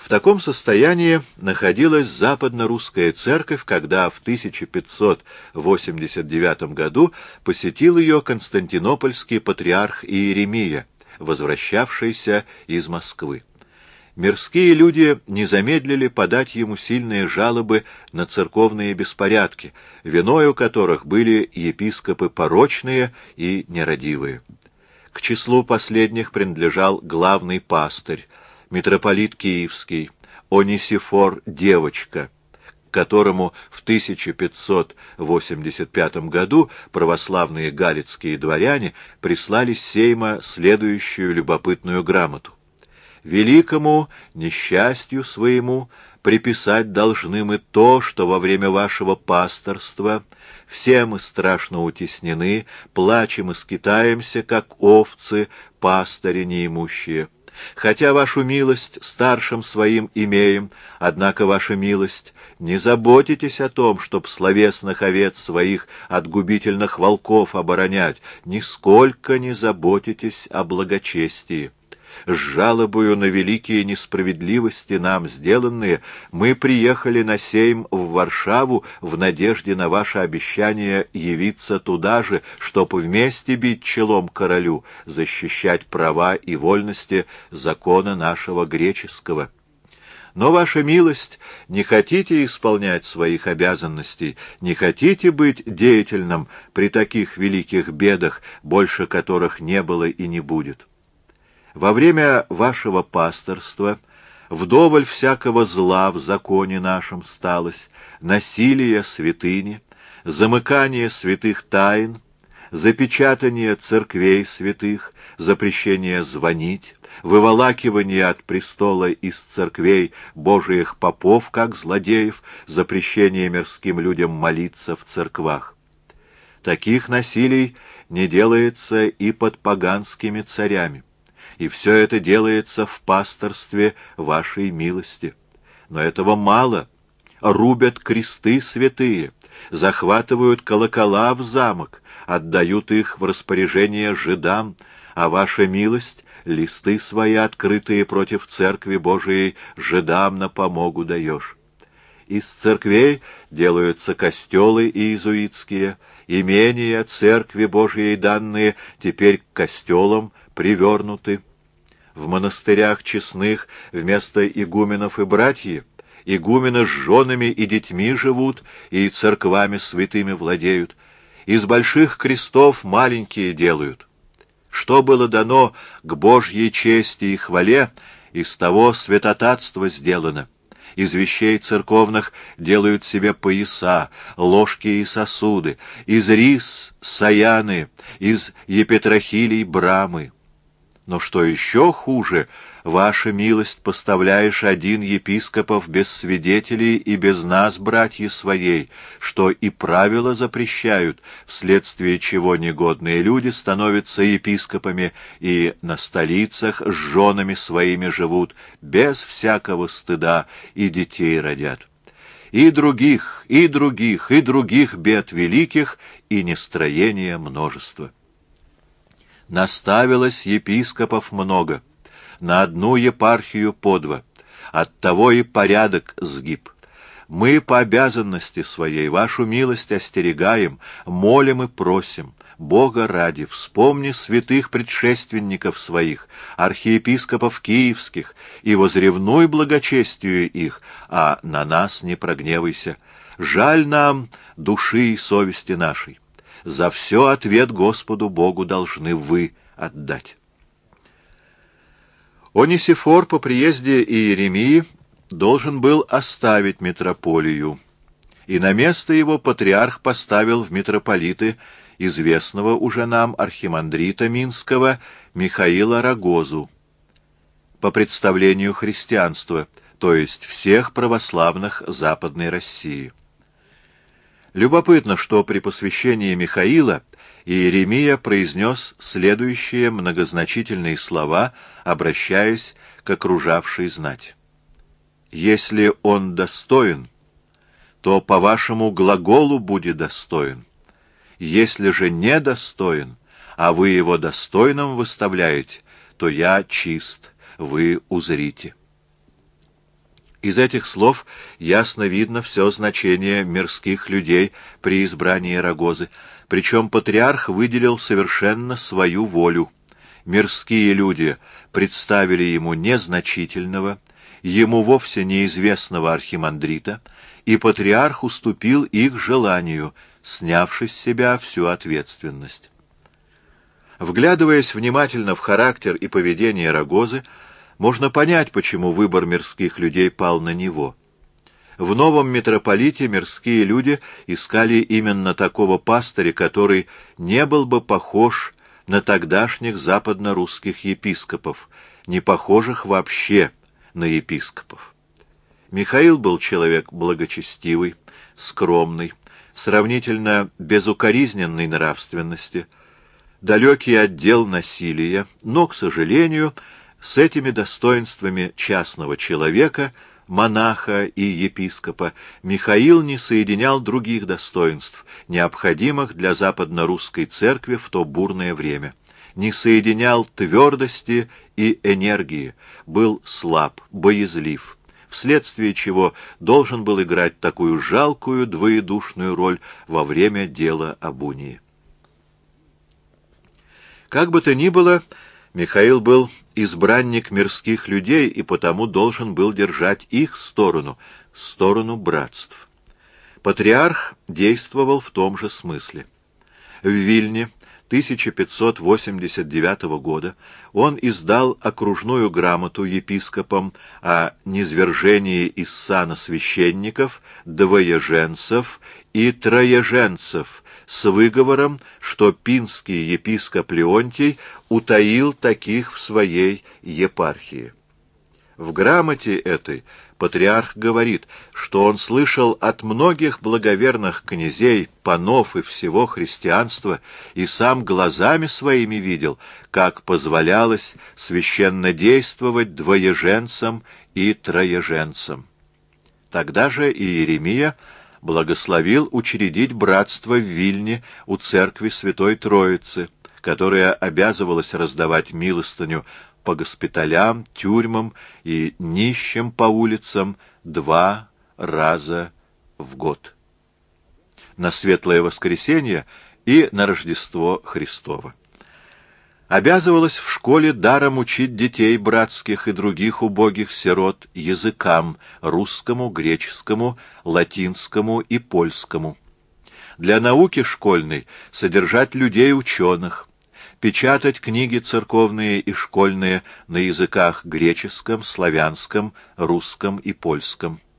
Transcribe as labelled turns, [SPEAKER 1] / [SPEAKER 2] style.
[SPEAKER 1] В таком состоянии находилась западно-русская церковь, когда в 1589 году посетил ее константинопольский патриарх Иеремия, возвращавшийся из Москвы. Мирские люди не замедлили подать ему сильные жалобы на церковные беспорядки, виною которых были епископы порочные и нерадивые. К числу последних принадлежал главный пастырь, митрополит Киевский, Онисифор Девочка, к которому в 1585 году православные галицкие дворяне прислали с Сейма следующую любопытную грамоту. «Великому несчастью своему приписать должны мы то, что во время вашего пасторства все мы страшно утеснены, плачем и скитаемся, как овцы, пастыри неимущие. Хотя вашу милость старшим своим имеем, однако ваша милость, не заботитесь о том, чтоб словесных овец своих от губительных волков оборонять, нисколько не заботитесь о благочестии. С жалобою на великие несправедливости нам сделанные, мы приехали на сейм в Варшаву в надежде на ваше обещание явиться туда же, чтоб вместе бить челом королю, защищать права и вольности закона нашего греческого. Но, ваша милость, не хотите исполнять своих обязанностей, не хотите быть деятельным при таких великих бедах, больше которых не было и не будет. Во время вашего пасторства вдоволь всякого зла в законе нашем сталось, насилие святыни, замыкание святых тайн, запечатание церквей святых, запрещение звонить, выволакивание от престола из церквей божиих попов, как злодеев, запрещение мирским людям молиться в церквах. Таких насилий не делается и под поганскими царями. И все это делается в пасторстве вашей милости. Но этого мало. Рубят кресты святые, захватывают колокола в замок, отдают их в распоряжение жидам, а ваша милость листы свои, открытые против церкви Божией, жидам на помогу даешь. Из церквей делаются костелы иезуитские, имения церкви Божией данные теперь к костелам привернуты. В монастырях честных вместо игуменов и братьев игумены с женами и детьми живут и церквами святыми владеют. Из больших крестов маленькие делают. Что было дано к Божьей чести и хвале, из того святотатство сделано. Из вещей церковных делают себе пояса, ложки и сосуды, из рис — саяны, из епитрахилий — брамы. Но что еще хуже, ваша милость поставляешь один епископов без свидетелей и без нас, братья своей, что и правила запрещают, вследствие чего негодные люди становятся епископами и на столицах с женами своими живут, без всякого стыда и детей родят. И других, и других, и других бед великих, и нестроения множество. Наставилось епископов много, на одну епархию по два, оттого и порядок сгиб. Мы по обязанности своей вашу милость остерегаем, молим и просим, Бога ради, вспомни святых предшественников своих, архиепископов киевских, и возревнуй благочестию их, а на нас не прогневайся. Жаль нам души и совести нашей. За все ответ Господу Богу должны вы отдать. Онисифор по приезде Иеремии должен был оставить митрополию, и на место его патриарх поставил в митрополиты известного уже нам архимандрита Минского Михаила Рогозу по представлению христианства, то есть всех православных Западной России. Любопытно, что при посвящении Михаила Иеремия произнес следующие многозначительные слова, обращаясь к окружавшей знати. «Если он достоин, то по вашему глаголу будет достоин. Если же недостоин, а вы его достойным выставляете, то я чист, вы узрите». Из этих слов ясно видно все значение мирских людей при избрании Рагозы, причем патриарх выделил совершенно свою волю. Мирские люди представили ему незначительного, ему вовсе неизвестного архимандрита, и патриарх уступил их желанию, снявши с себя всю ответственность. Вглядываясь внимательно в характер и поведение Рагозы, можно понять, почему выбор мирских людей пал на него. В новом митрополите мирские люди искали именно такого пастыря, который не был бы похож на тогдашних западно-русских епископов, не похожих вообще на епископов. Михаил был человек благочестивый, скромный, сравнительно безукоризненной нравственности, далекий от дел насилия, но, к сожалению, с этими достоинствами частного человека, монаха и епископа, Михаил не соединял других достоинств, необходимых для западно-русской церкви в то бурное время. Не соединял твердости и энергии, был слаб, боязлив, вследствие чего должен был играть такую жалкую двоедушную роль во время дела об унии. Как бы то ни было, Михаил был избранник мирских людей и потому должен был держать их сторону, сторону братств. Патриарх действовал в том же смысле. В Вильне 1589 года он издал окружную грамоту епископам о низвержении из сана священников, двоеженцев и троеженцев с выговором, что пинский епископ Леонтий утаил таких в своей епархии. В грамоте этой патриарх говорит, что он слышал от многих благоверных князей, панов и всего христианства, и сам глазами своими видел, как позволялось священнодействовать двоеженцам и троеженцам. Тогда же и Иеремия благословил учредить братство в Вильне у церкви Святой Троицы, которая обязывалась раздавать милостыню по госпиталям, тюрьмам и нищим по улицам 2 раза в год. На Светлое Воскресенье и на Рождество Христово. Обязывалась в школе даром учить детей братских и других убогих сирот языкам русскому, греческому, латинскому и польскому. Для науки школьной содержать людей-ученых, печатать книги церковные и школьные на языках греческом, славянском, русском и польском.